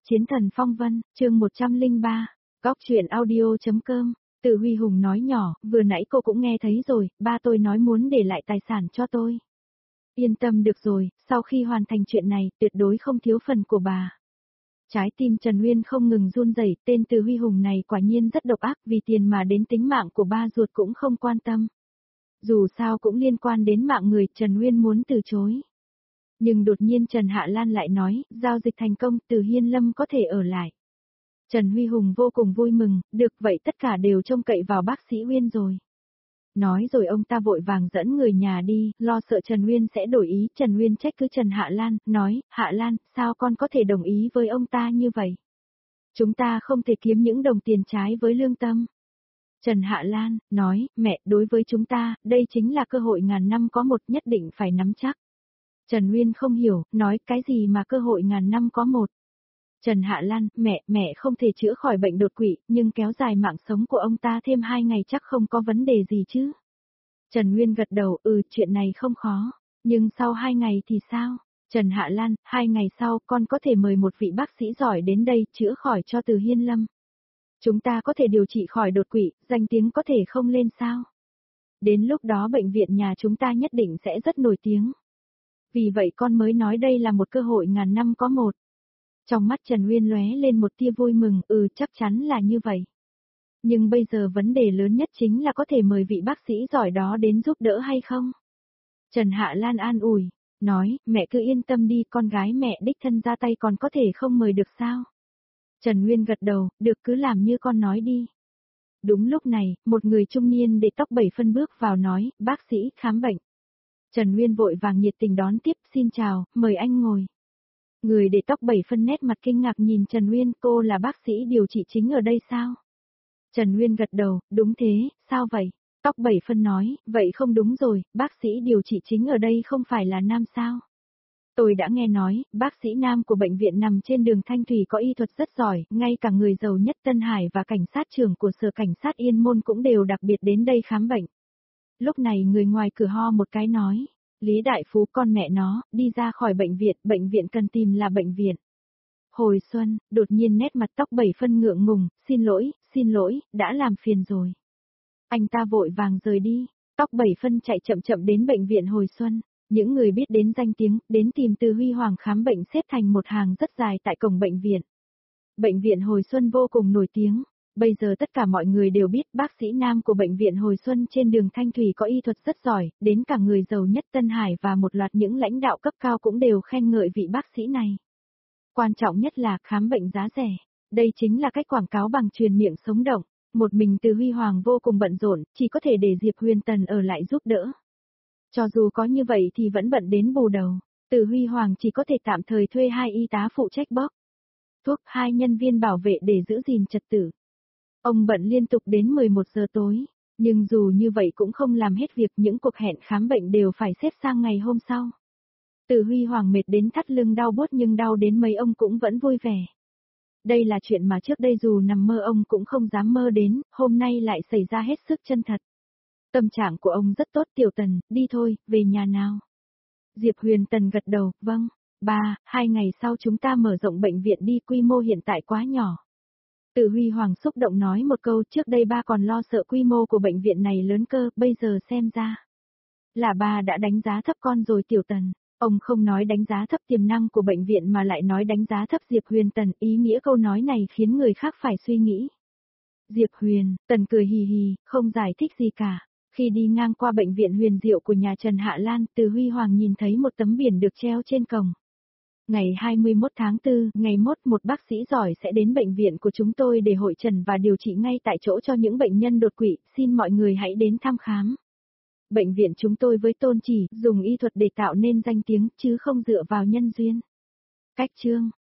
Chiến thần phong vân, chương 103, Góc truyện audio.com, Từ Huy Hùng nói nhỏ, vừa nãy cô cũng nghe thấy rồi, ba tôi nói muốn để lại tài sản cho tôi. Yên tâm được rồi, sau khi hoàn thành chuyện này, tuyệt đối không thiếu phần của bà. Trái tim Trần Uyên không ngừng run rẩy, tên Từ Huy Hùng này quả nhiên rất độc ác, vì tiền mà đến tính mạng của ba ruột cũng không quan tâm. Dù sao cũng liên quan đến mạng người, Trần Uyên muốn từ chối. Nhưng đột nhiên Trần Hạ Lan lại nói, giao dịch thành công, Từ Hiên Lâm có thể ở lại. Trần Huy Hùng vô cùng vui mừng, được vậy tất cả đều trông cậy vào bác sĩ Uyên rồi. Nói rồi ông ta vội vàng dẫn người nhà đi, lo sợ Trần Uyên sẽ đổi ý. Trần Uyên trách cứ Trần Hạ Lan, nói, Hạ Lan, sao con có thể đồng ý với ông ta như vậy? Chúng ta không thể kiếm những đồng tiền trái với lương tâm. Trần Hạ Lan, nói, mẹ, đối với chúng ta, đây chính là cơ hội ngàn năm có một, nhất định phải nắm chắc. Trần Uyên không hiểu, nói cái gì mà cơ hội ngàn năm có một. Trần Hạ Lan, mẹ không thể chữa khỏi bệnh đột quỵ, nhưng kéo dài mạng sống của ông ta thêm 2 ngày chắc không có vấn đề gì chứ. Trần Uyên gật đầu, chuyện này không khó, nhưng sau 2 ngày thì sao? Trần Hạ Lan, 2 ngày sau con có thể mời một vị bác sĩ giỏi đến đây chữa khỏi cho Từ Hiên Lâm. Chúng ta có thể điều trị khỏi đột quỵ, danh tiếng có thể không lên sao? Đến lúc đó bệnh viện nhà chúng ta nhất định sẽ rất nổi tiếng. Vì vậy con mới nói đây là một cơ hội ngàn năm có một. Trong mắt Trần Uyên lóe lên một tia vui mừng, chắc chắn là như vậy. Nhưng bây giờ vấn đề lớn nhất chính là có thể mời vị bác sĩ giỏi đó đến giúp đỡ hay không? Trần Hạ Lan an ủi, nói, mẹ cứ yên tâm đi, con gái mẹ đích thân ra tay còn có thể không mời được sao? Trần Uyên gật đầu, được, cứ làm như con nói đi. Đúng lúc này, một người trung niên để tóc 7 phân bước vào nói, bác sĩ khám bệnh. Trần Uyên vội vàng nhiệt tình đón tiếp, xin chào, mời anh ngồi. Người để tóc 7 phân nét mặt kinh ngạc nhìn Trần Uyên, cô là bác sĩ điều trị chính ở đây sao? Trần Uyên gật đầu, đúng thế, sao vậy? Tóc 7 phân nói, vậy không đúng rồi, bác sĩ điều trị chính ở đây không phải là nam sao? Tôi đã nghe nói, bác sĩ nam của bệnh viện nằm trên đường Thanh Thủy có y thuật rất giỏi, ngay cả người giàu nhất Tân Hải và cảnh sát trưởng của sở cảnh sát Yên Môn cũng đều đặc biệt đến đây khám bệnh. Lúc này người ngoài cửa ho một cái nói, Lý Đại Phú con mẹ nó, đi ra khỏi bệnh viện cần tìm là bệnh viện. Hồi Xuân, đột nhiên nét mặt tóc 7 phân ngượng ngùng, xin lỗi, đã làm phiền rồi. Anh ta vội vàng rời đi, tóc 7 phân chạy chậm chậm đến bệnh viện Hồi Xuân. Những người biết đến danh tiếng, đến tìm Từ Huy Hoàng khám bệnh xếp thành một hàng rất dài tại cổng bệnh viện. Bệnh viện Hồi Xuân vô cùng nổi tiếng. Bây giờ tất cả mọi người đều biết bác sĩ nam của bệnh viện Hồi Xuân trên đường Thanh Thủy có y thuật rất giỏi, đến cả người giàu nhất Tân Hải và một loạt những lãnh đạo cấp cao cũng đều khen ngợi vị bác sĩ này. Quan trọng nhất là khám bệnh giá rẻ. Đây chính là cách quảng cáo bằng truyền miệng sống động. Một mình Từ Huy Hoàng vô cùng bận rộn, chỉ có thể để Diệp Huyền Tần ở lại giúp đỡ. Cho dù có như vậy thì vẫn bận đến bù đầu. Từ Huy Hoàng chỉ có thể tạm thời thuê 2 y tá phụ trách bóp thuốc, 2 nhân viên bảo vệ để giữ gìn trật tự. Ông bận liên tục đến 11 giờ tối, nhưng dù như vậy cũng không làm hết việc, những cuộc hẹn khám bệnh đều phải xếp sang ngày hôm sau. Từ Huy Hoàng mệt đến thắt lưng đau buốt nhưng đau đến mấy ông cũng vẫn vui vẻ. Đây là chuyện mà trước đây dù nằm mơ ông cũng không dám mơ đến, hôm nay lại xảy ra hết sức chân thật. Tâm trạng của ông rất tốt. Tiểu Tần, đi thôi, về nhà nào. Diệp Huyền Tần gật đầu, vâng. 2 ngày sau chúng ta mở rộng bệnh viện đi, quy mô hiện tại quá nhỏ. Từ Huy Hoàng xúc động nói một câu, trước đây ba còn lo sợ quy mô của bệnh viện này lớn cơ, bây giờ xem ra là ba đã đánh giá thấp con rồi. Tiểu Tần, ông không nói đánh giá thấp tiềm năng của bệnh viện mà lại nói đánh giá thấp Diệp Huyền Tần, ý nghĩa câu nói này khiến người khác phải suy nghĩ. Diệp Huyền Tần cười hì hì, không giải thích gì cả. Khi đi ngang qua bệnh viện Huyền Diệu của nhà Trần Hạ Lan, Từ Huy Hoàng nhìn thấy một tấm biển được treo trên cổng. Ngày 21 tháng 4, ngày mốt một bác sĩ giỏi sẽ đến bệnh viện của chúng tôi để hội trần và điều trị ngay tại chỗ cho những bệnh nhân đột quỵ, xin mọi người hãy đến thăm khám. Bệnh viện chúng tôi với tôn chỉ dùng y thuật để tạo nên danh tiếng chứ không dựa vào nhân duyên. Cách chương